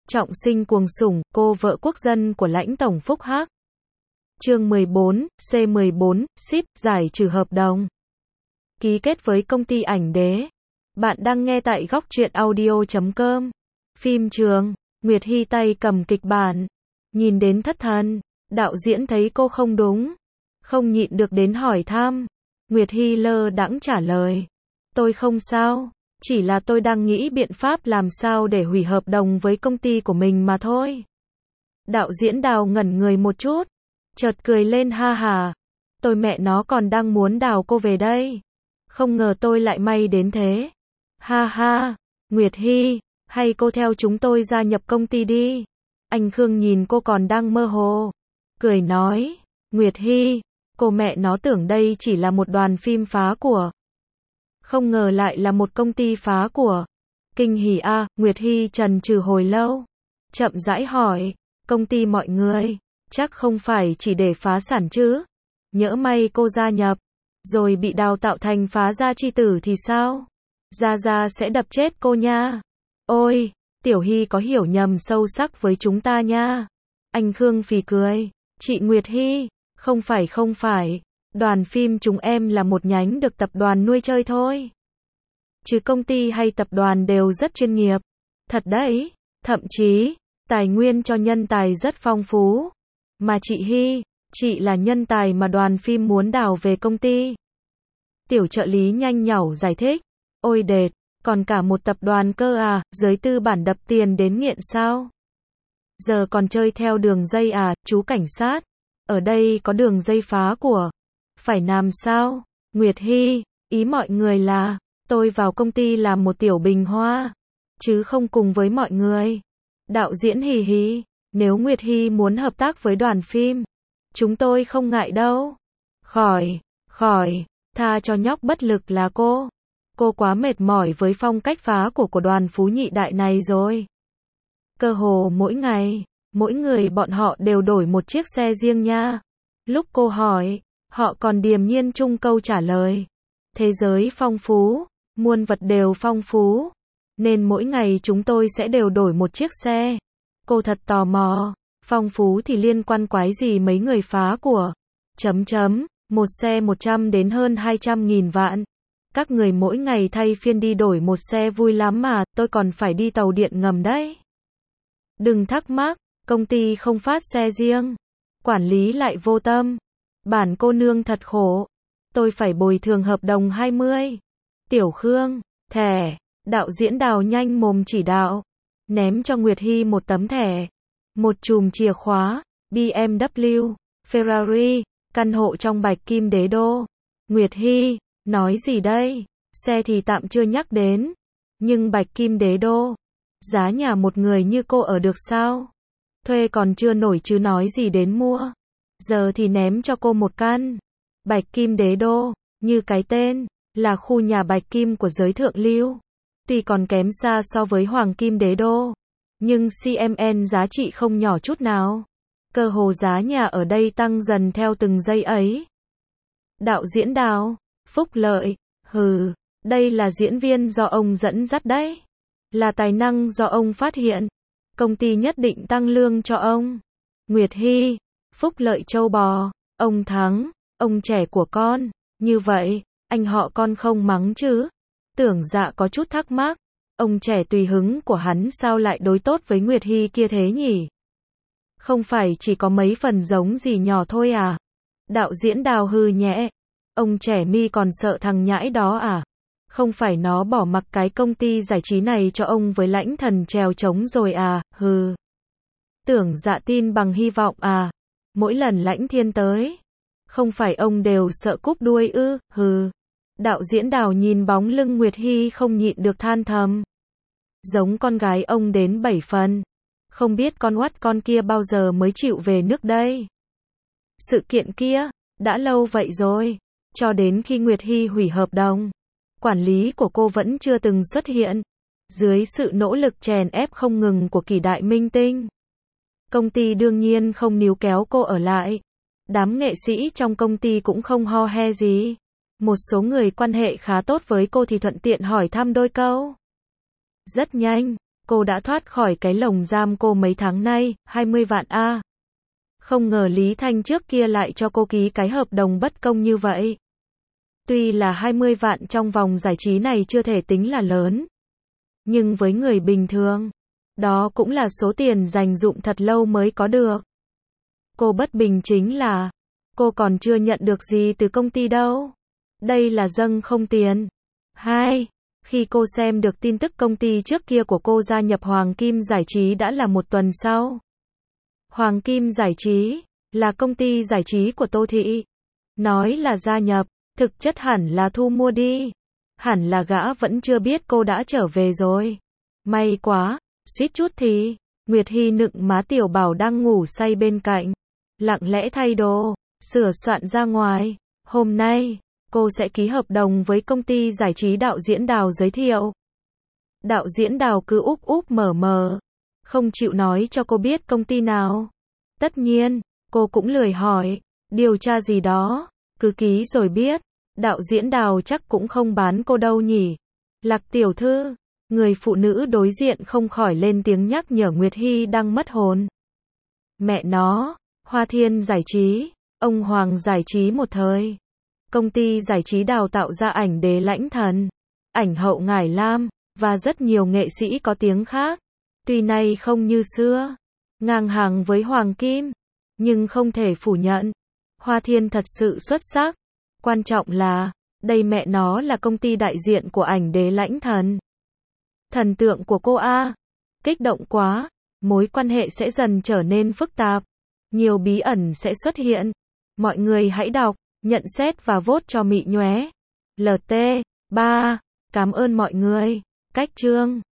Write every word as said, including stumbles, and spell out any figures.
Trọng sinh cuồng sủng, cô vợ quốc dân của lãnh tổng Phúc Hắc. Chương mười bốn, C mười bốn, ship, giải trừ hợp đồng. Ký kết với công ty ảnh đế. Bạn đang nghe tại góc truyện audio chấm com. Phim trường, Nguyệt Hi tay cầm kịch bản. Nhìn đến thất thần, đạo diễn thấy cô không đúng. Không nhịn được đến hỏi thăm. Nguyệt Hi lơ đãng trả lời. Tôi không sao. Chỉ là tôi đang nghĩ biện pháp làm sao để hủy hợp đồng với công ty của mình mà thôi. Đạo diễn Đào ngẩn người một chút, chợt cười lên ha hà. Tôi mẹ nó còn đang muốn đào cô về đây. Không ngờ tôi lại may đến thế. Ha ha, Nguyệt Hi, hay cô theo chúng tôi gia nhập công ty đi. Anh Khương nhìn cô còn đang mơ hồ. Cười nói, Nguyệt Hi, cô mẹ nó tưởng đây chỉ là một đoàn phim phá của. Không ngờ lại là một công ty phá của. Kinh hỉ a, à, Nguyệt Hi chần chừ hồi lâu. Chậm rãi hỏi, công ty mọi người, chắc không phải chỉ để phá sản chứ? Nhỡ may cô gia nhập, rồi bị đào tạo thành phá gia chi tử thì sao? Gia Gia sẽ đập chết cô nha. Ôi, Tiểu Hi có hiểu nhầm sâu sắc với chúng ta nha. Anh Khương phì cười, chị Nguyệt Hi, không phải không phải. Đoàn phim chúng em là một nhánh được tập đoàn nuôi chơi thôi. Chứ công ty hay tập đoàn đều rất chuyên nghiệp. Thật đấy, thậm chí, tài nguyên cho nhân tài rất phong phú. Mà chị Hi, chị là nhân tài mà đoàn phim muốn đào về công ty. Tiểu trợ lý nhanh nhảu giải thích. Ôi đệt, còn cả một tập đoàn cơ à, giới tư bản đập tiền đến nghiện sao? Giờ còn chơi theo đường dây à, chú cảnh sát? Ở đây có đường dây phá của. Phải làm sao? Nguyệt Hi, ý mọi người là, tôi vào công ty làm một tiểu bình hoa, chứ không cùng với mọi người. Đạo diễn hì hì, nếu Nguyệt Hi muốn hợp tác với đoàn phim, chúng tôi không ngại đâu. Khỏi, khỏi, tha cho nhóc bất lực là cô. Cô quá mệt mỏi với phong cách phá của của đoàn Phú Nhị Đại này rồi. Cơ hồ mỗi ngày, mỗi người bọn họ đều đổi một chiếc xe riêng nha. Lúc cô hỏi, họ còn điềm nhiên chung câu trả lời. Thế giới phong phú, muôn vật đều phong phú, nên mỗi ngày chúng tôi sẽ đều đổi một chiếc xe. Cô thật tò mò, phong phú thì liên quan quái gì mấy người phá của. Chấm chấm, một xe một trăm đến hơn hai trăm nghìn vạn. Các người mỗi ngày thay phiên đi đổi một xe vui lắm mà, tôi còn phải đi tàu điện ngầm đấy. Đừng thắc mắc, công ty không phát xe riêng. Quản lý lại vô tâm. Bản cô nương thật khổ. Tôi phải bồi thường hợp đồng hai mươi. Tiểu Khương, thẻ. Đạo diễn Đào nhanh mồm chỉ đạo. Ném cho Nguyệt Hi một tấm thẻ. Một chùm chìa khóa, bê em vê, Ferrari, căn hộ trong Bạch Kim Đế Đô. Nguyệt Hi, nói gì đây? Xe thì tạm chưa nhắc đến. Nhưng Bạch Kim Đế Đô, giá nhà một người như cô ở được sao? Thuê còn chưa nổi chứ nói gì đến mua. Giờ thì ném cho cô một căn. Bạch Kim Đế Đô, như cái tên, là khu nhà Bạch Kim của giới thượng lưu. Tuy còn kém xa so với Hoàng Kim Đế Đô, nhưng xê em en giá trị không nhỏ chút nào. Cơ hồ giá nhà ở đây tăng dần theo từng giây ấy. Đạo diễn Đào, Phúc Lợi, hừ, đây là diễn viên do ông dẫn dắt đấy. Là tài năng do ông phát hiện. Công ty nhất định tăng lương cho ông. Nguyệt Hi, Phúc Lợi châu bò, ông Thắng, ông trẻ của con, như vậy, anh họ con không mắng chứ? Tưởng Dạ có chút thắc mắc, ông trẻ tùy hứng của hắn sao lại đối tốt với Nguyệt Hi kia thế nhỉ? Không phải chỉ có mấy phần giống gì nhỏ thôi à? Đạo diễn Đào hừ nhẹ, ông trẻ mi còn sợ thằng nhãi đó à? Không phải nó bỏ mặc cái công ty giải trí này cho ông với lãnh thần trèo trống rồi à? Hừ. Tưởng Dạ tin bằng hy vọng à? Mỗi lần lãnh thiên tới, không phải ông đều sợ cúp đuôi ư? Hừ. Đạo diễn Đào nhìn bóng lưng Nguyệt Hi không nhịn được than thầm. Giống con gái ông đến bảy phần. Không biết con oắt con kia bao giờ mới chịu về nước đây. Sự kiện kia, đã lâu vậy rồi. Cho đến khi Nguyệt Hi hủy hợp đồng, quản lý của cô vẫn chưa từng xuất hiện. Dưới sự nỗ lực chèn ép không ngừng của Kỳ Đại Minh Tinh, công ty đương nhiên không níu kéo cô ở lại. Đám nghệ sĩ trong công ty cũng không ho he gì. Một số người quan hệ khá tốt với cô thì thuận tiện hỏi thăm đôi câu. Rất nhanh, Cô đã thoát khỏi cái lồng giam cô mấy tháng nay, hai mươi vạn a. Không ngờ Lý Thanh trước kia lại cho cô ký cái hợp đồng bất công như vậy. Tuy là hai mươi vạn trong vòng giải trí này chưa thể tính là lớn. Nhưng với người bình thường, đó cũng là số tiền dành dụm thật lâu mới có được. Cô bất bình chính là, cô còn chưa nhận được gì từ công ty đâu. Đây là dâng không tiền. Hai, khi cô xem được tin tức công ty trước kia của cô gia nhập Hoàng Kim Giải trí đã là một tuần sau. Hoàng Kim Giải trí là công ty giải trí của Tô Thị. Nói là gia nhập, thực chất hẳn là thu mua đi. Hẳn là gã vẫn chưa biết cô đã trở về rồi. May quá, suýt chút thì, Nguyệt Hy nựng má Tiểu Bảo đang ngủ say bên cạnh. Lặng lẽ thay đồ, sửa soạn ra ngoài. Hôm nay, cô sẽ ký hợp đồng với công ty giải trí đạo diễn Đào giới thiệu. Đạo diễn Đào cứ úp úp mở mở, không chịu nói cho cô biết công ty nào. Tất nhiên, cô cũng lười hỏi, điều tra gì đó, cứ ký rồi biết. Đạo diễn Đào chắc cũng không bán cô đâu nhỉ. Lạc tiểu thư, người phụ nữ đối diện không khỏi lên tiếng nhắc nhở Nguyệt Hy đang mất hồn. Mẹ nó, Hoa Thiên Giải trí, ông Hoàng Giải trí một thời. Công ty giải trí đào tạo ra ảnh đế Lãnh Thần, ảnh hậu Ngải Lam, và rất nhiều nghệ sĩ có tiếng khác. Tuy nay không như xưa, ngang hàng với Hoàng Kim, nhưng không thể phủ nhận, Hoa Thiên thật sự xuất sắc. Quan trọng là, đây mẹ nó là công ty đại diện của ảnh đế Lãnh Thần. Thần tượng của cô A. Kích động quá, mối quan hệ sẽ dần trở nên phức tạp. Nhiều bí ẩn sẽ xuất hiện. Mọi người hãy đọc, nhận xét và vote cho Mị nhé. lờ tê ba. Cảm ơn mọi người. Cách chương